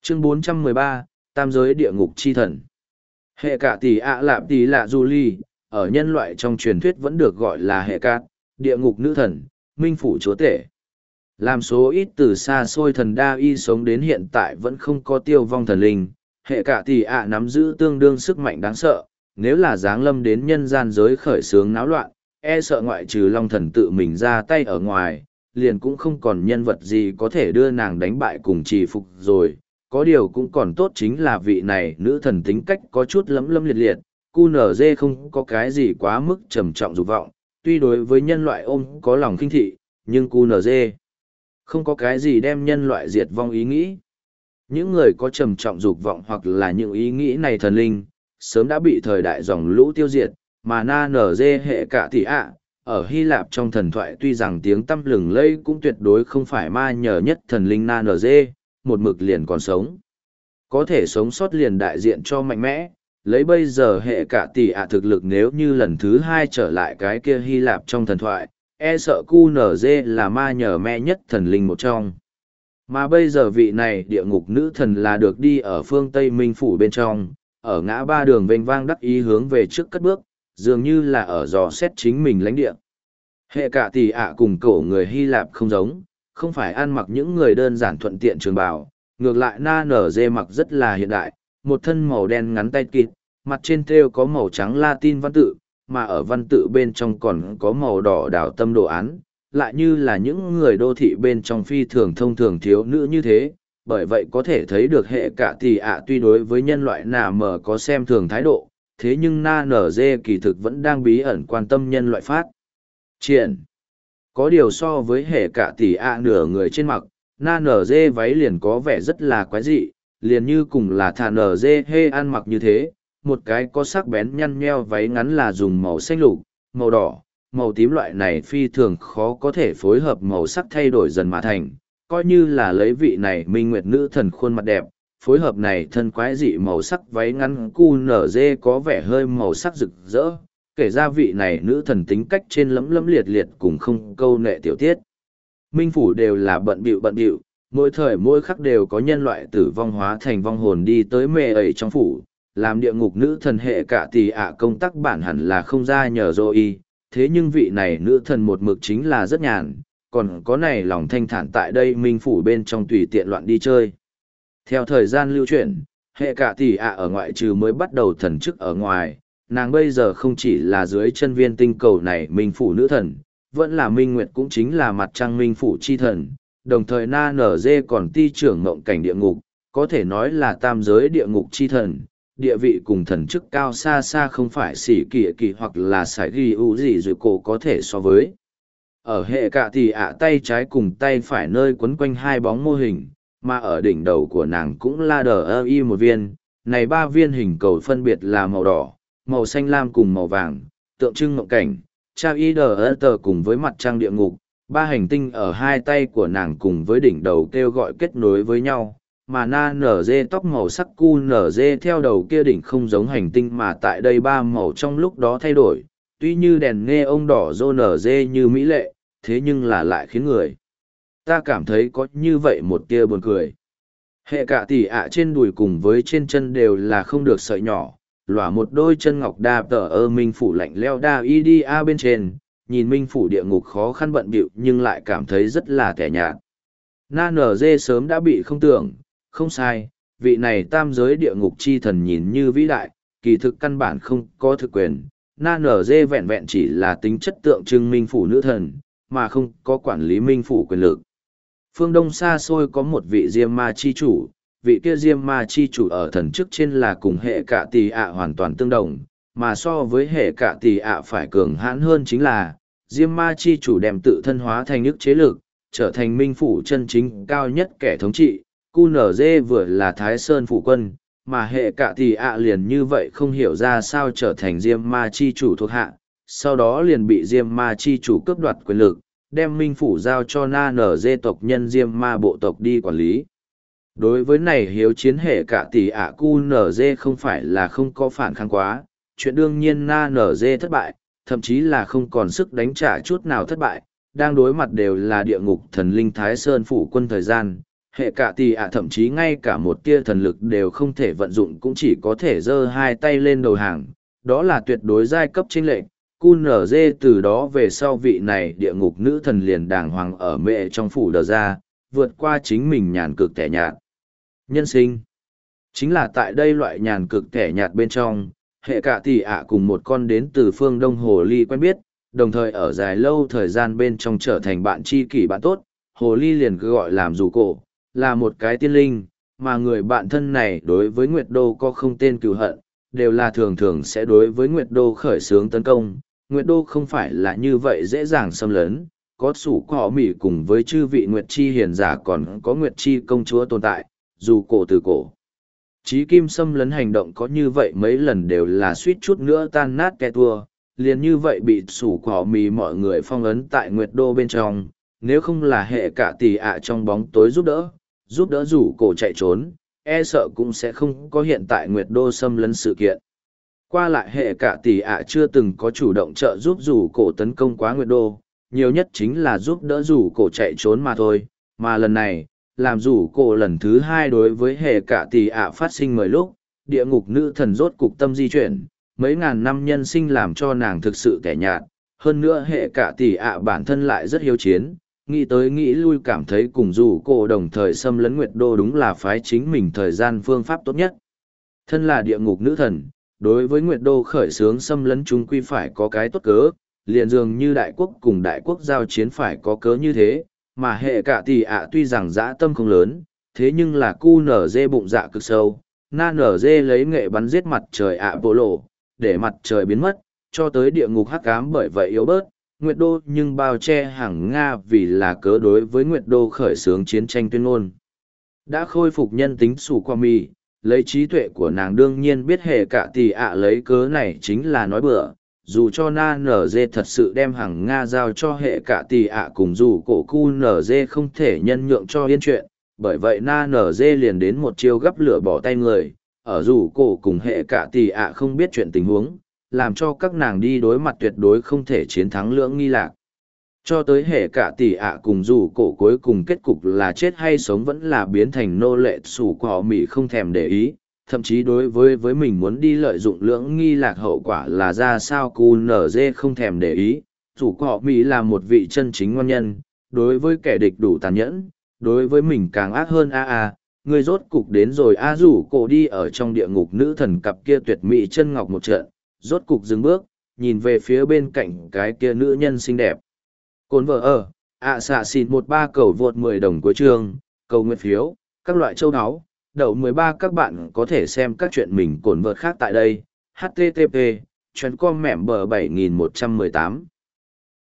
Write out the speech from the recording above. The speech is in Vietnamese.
Chương 413, Tam giới địa ngục chi thần. Hệ cả tỷ ạ lạp tỷ lạ du ly, ở nhân loại trong truyền thuyết vẫn được gọi là hệ cát, địa ngục nữ thần, minh phủ chúa tể. Làm số ít từ xa xôi thần đa y sống đến hiện tại vẫn không có tiêu vong thần linh, hệ cả tỷ ạ nắm giữ tương đương sức mạnh đáng sợ, nếu là giáng lâm đến nhân gian giới khởi xướng náo loạn, e sợ ngoại trừ long thần tự mình ra tay ở ngoài, liền cũng không còn nhân vật gì có thể đưa nàng đánh bại cùng trì phục rồi. Có điều cũng còn tốt chính là vị này nữ thần tính cách có chút lấm lấm liệt liệt, QNZ không có cái gì quá mức trầm trọng dục vọng, tuy đối với nhân loại ôm có lòng khinh thị, nhưng QNZ không có cái gì đem nhân loại diệt vong ý nghĩ. Những người có trầm trọng dục vọng hoặc là những ý nghĩ này thần linh, sớm đã bị thời đại dòng lũ tiêu diệt, mà NZ hệ cả tỷ ạ. Ở Hy Lạp trong thần thoại tuy rằng tiếng tăm lừng lây cũng tuyệt đối không phải ma nhờ nhất thần linh NZ, một mực liền còn sống. Có thể sống sót liền đại diện cho mạnh mẽ, lấy bây giờ hệ cả tỷ ạ thực lực nếu như lần thứ hai trở lại cái kia Hy Lạp trong thần thoại, e sợ QNZ là ma nhờ me nhất thần linh một trong. Mà bây giờ vị này địa ngục nữ thần là được đi ở phương Tây Minh Phủ bên trong, ở ngã ba đường vênh vang đắc ý hướng về trước cất bước, dường như là ở dò xét chính mình lãnh địa. Hệ cả tỷ ạ cùng cổ người Hy Lạp không giống, không phải ăn mặc những người đơn giản thuận tiện trường bào, ngược lại na nở dê mặc rất là hiện đại, một thân màu đen ngắn tay kịt, mặt trên thêu có màu trắng Latin văn tự, mà ở văn tự bên trong còn có màu đỏ đảo tâm đồ án, lại như là những người đô thị bên trong phi thường thông thường thiếu nữ như thế, bởi vậy có thể thấy được hệ cả tỷ ạ tuy đối với nhân loại nà mờ có xem thường thái độ, thế nhưng na nở dê kỳ thực vẫn đang bí ẩn quan tâm nhân loại phát triển. Có điều so với hệ cả tỷ ạ nửa người trên mặt, na nở dê váy liền có vẻ rất là quái dị, liền như cùng là thà nở dê hê ăn mặc như thế, một cái có sắc bén nhăn nheo váy ngắn là dùng màu xanh lục, màu đỏ, màu tím loại này phi thường khó có thể phối hợp màu sắc thay đổi dần mà thành, coi như là lấy vị này minh nguyệt nữ thần khuôn mặt đẹp, phối hợp này thân quái dị màu sắc váy ngắn QNZ có vẻ hơi màu sắc rực rỡ, kể ra vị này nữ thần tính cách trên lấm lấm liệt liệt cùng không câu nệ tiểu tiết. Minh phủ đều là bận bịu, mỗi thời mỗi khắc đều có nhân loại tử vong hóa thành vong hồn đi tới mê ấy trong phủ, làm địa ngục nữ thần hệ cả tỷ ạ công tác bản hẳn là không ra nhờ dô y, thế nhưng vị này nữ thần một mực chính là rất nhàn, còn có này lòng thanh thản tại đây minh phủ bên trong tùy tiện loạn đi chơi. Theo thời gian lưu chuyển, hệ cả tỷ ạ ở ngoại trừ mới bắt đầu thần chức ở ngoài, nàng bây giờ không chỉ là dưới chân viên tinh cầu này minh phủ nữ thần, vẫn là minh nguyệt cũng chính là mặt trăng minh phủ chi thần, đồng thời na nở dê còn ti trưởng mộng cảnh địa ngục, có thể nói là tam giới địa ngục chi thần, địa vị cùng thần chức cao xa xa không phải xỉ kỳ hoặc là sải ghi ưu gì rồi cổ có thể so với. Ở hệ cả tỷ ạ tay trái cùng tay phải nơi quấn quanh hai bóng mô hình, mà ở đỉnh đầu của nàng cũng là đờ y một viên, này ba viên hình cầu phân biệt là màu đỏ, màu xanh lam cùng màu vàng, tượng trưng mộng cảnh, trao y đờ tờ cùng với mặt trăng địa ngục, ba hành tinh ở hai tay của nàng cùng với đỉnh đầu kêu gọi kết nối với nhau, mà na nở dê tóc màu sắc cu nở dê theo đầu kia đỉnh không giống hành tinh mà tại đây ba màu trong lúc đó thay đổi, tuy như đèn nghe ông đỏ rô nở dê như mỹ lệ, thế nhưng là lại khiến người ta cảm thấy có như vậy một tia buồn cười. Hệ cả tỷ ạ trên đùi cùng với trên chân đều là không được sợi nhỏ, lỏa một đôi chân ngọc đa tờ minh phủ lạnh leo đa y đi a bên trên, nhìn minh phủ địa ngục khó khăn bận bịu nhưng lại cảm thấy rất là kẻ nhạt. Na nở dê sớm đã bị không tưởng, không sai, vị này tam giới địa ngục chi thần nhìn như vĩ đại, kỳ thực căn bản không có thực quyền. Na nở dê vẹn vẹn chỉ là tính chất tượng trưng minh phủ nữ thần, mà không có quản lý minh phủ quyền lực. Phương Đông xa xôi có một vị Diêm Ma chi chủ, vị kia Diêm Ma chi chủ ở thần chức trên là cùng hệ cả tỷ ạ hoàn toàn tương đồng, mà so với hệ cả tỷ ạ phải cường hãn hơn chính là, Diêm Ma chi chủ đem tự thân hóa thành ức chế lực, trở thành minh phủ chân chính cao nhất kẻ thống trị. QNZ vừa là Thái Sơn phủ quân, mà hệ cả tỷ ạ liền như vậy không hiểu ra sao trở thành Diêm Ma chi chủ thuộc hạ, sau đó liền bị Diêm Ma chi chủ cướp đoạt quyền lực, đem minh phủ giao cho na nở dê tộc nhân Diêm Ma bộ tộc đi quản lý. Đối với này hiếu chiến hệ cả tỷ ạ QNZ không phải là không có phản kháng quá, chuyện đương nhiên na nở dê thất bại, thậm chí là không còn sức đánh trả chút nào thất bại, đang đối mặt đều là địa ngục thần linh Thái Sơn phủ quân thời gian. hệ cả tỷ ạ thậm chí ngay cả một tia thần lực đều không thể vận dụng, cũng chỉ có thể giơ hai tay lên đầu hàng. Đó là tuyệt đối giai cấp chênh lệch. QNZ từ đó về sau vị này địa ngục nữ thần liền đàng hoàng ở mệ trong phủ đờ ra, vượt qua chính mình nhàn cực tẻ nhạt. Nhân sinh. Chính là tại đây loại nhàn cực tẻ nhạt bên trong, hệ cả tỷ ạ cùng một con đến từ phương Đông Hồ Ly quen biết, đồng thời ở dài lâu thời gian bên trong trở thành bạn tri kỷ bạn tốt. Hồ Ly liền gọi làm dù cổ, là một cái tiên linh, mà người bạn thân này đối với Nguyệt Đô có không tên cừu hận, đều là thường thường sẽ đối với Nguyệt Đô khởi xướng tấn công. Nguyệt Đô không phải là như vậy dễ dàng xâm lấn, có sủ cỏ mỉ cùng với chư vị Nguyệt Chi hiền giả còn có Nguyệt Chi công chúa tồn tại, dù cổ từ cổ. Chí kim xâm lấn hành động có như vậy mấy lần đều là suýt chút nữa tan nát ke tua, liền như vậy bị sủ cỏ mì mọi người phong ấn tại Nguyệt Đô bên trong, nếu không là hệ cả tỷ ạ trong bóng tối giúp đỡ rủ cổ chạy trốn, e sợ cũng sẽ không có hiện tại Nguyệt Đô xâm lấn sự kiện. Qua lại hệ cả tỷ ạ chưa từng có chủ động trợ giúp rủ cổ tấn công quá Nguyệt Đô, nhiều nhất chính là giúp đỡ rủ cổ chạy trốn mà thôi, mà lần này, làm rủ cổ lần thứ hai đối với hệ cả tỷ ạ phát sinh mời lúc, địa ngục nữ thần rốt cục tâm di chuyển, mấy ngàn năm nhân sinh làm cho nàng thực sự tẻ nhạt, hơn nữa hệ cả tỷ ạ bản thân lại rất hiếu chiến, nghĩ tới nghĩ lui cảm thấy cùng rủ cổ đồng thời xâm lấn Nguyệt Đô đúng là phái chính mình thời gian phương pháp tốt nhất. Thân là địa ngục nữ thần, đối với Nguyệt Đô khởi xướng xâm lấn chúng quy phải có cái tốt cớ, liền dường như đại quốc cùng đại quốc giao chiến phải có cớ như thế, mà hệ cả tỷ ạ tuy rằng dã tâm không lớn, thế nhưng là cu nở dê bụng dạ cực sâu, na nở dê lấy nghệ bắn giết mặt trời ạ bộ lộ, để mặt trời biến mất, cho tới địa ngục hắc ám bởi vậy yếu bớt, Nguyệt Đô nhưng bao che hàng Nga vì là cớ đối với Nguyệt Đô khởi xướng chiến tranh tuyên ngôn. Đã khôi phục nhân tính sủ qua mì, lấy trí tuệ của nàng đương nhiên biết hệ cả tỷ ạ lấy cớ này chính là nói bừa, dù cho na nở dê thật sự đem hàng Nga giao cho hệ cả tỷ ạ cùng dù cổ cu nở dê không thể nhân nhượng cho yên chuyện, bởi vậy na nở dê liền đến một chiêu gấp lửa bỏ tay người, ở dù cổ cùng hệ cả tỷ ạ không biết chuyện tình huống, làm cho các nàng đi đối mặt tuyệt đối không thể chiến thắng lưỡng nghi lạc. Cho tới hệ cả tỷ ạ cùng dù cổ cuối cùng kết cục là chết hay sống vẫn là biến thành nô lệ sủ của Mỹ không thèm để ý, thậm chí đối với mình muốn đi lợi dụng lưỡng nghi lạc hậu quả là ra sao cu nở dê không thèm để ý. Sủ của Mỹ là một vị chân chính ngon nhân, đối với kẻ địch đủ tàn nhẫn, đối với mình càng ác hơn người rốt cục đến rồi rủ cổ đi ở trong địa ngục nữ thần cặp kia tuyệt mỹ chân ngọc một trận, rốt cục dừng bước, nhìn về phía bên cạnh cái kia nữ nhân xinh đẹp. Cồn vợ ở, xạ xịt 13 cầu vượt 10 đồng cuối chương, cầu nguyện phiếu, các loại châu áo, đậu 13 các bạn có thể xem các chuyện mình cồn vợt khác tại đây, http, chuyến com mẻm bờ 7118.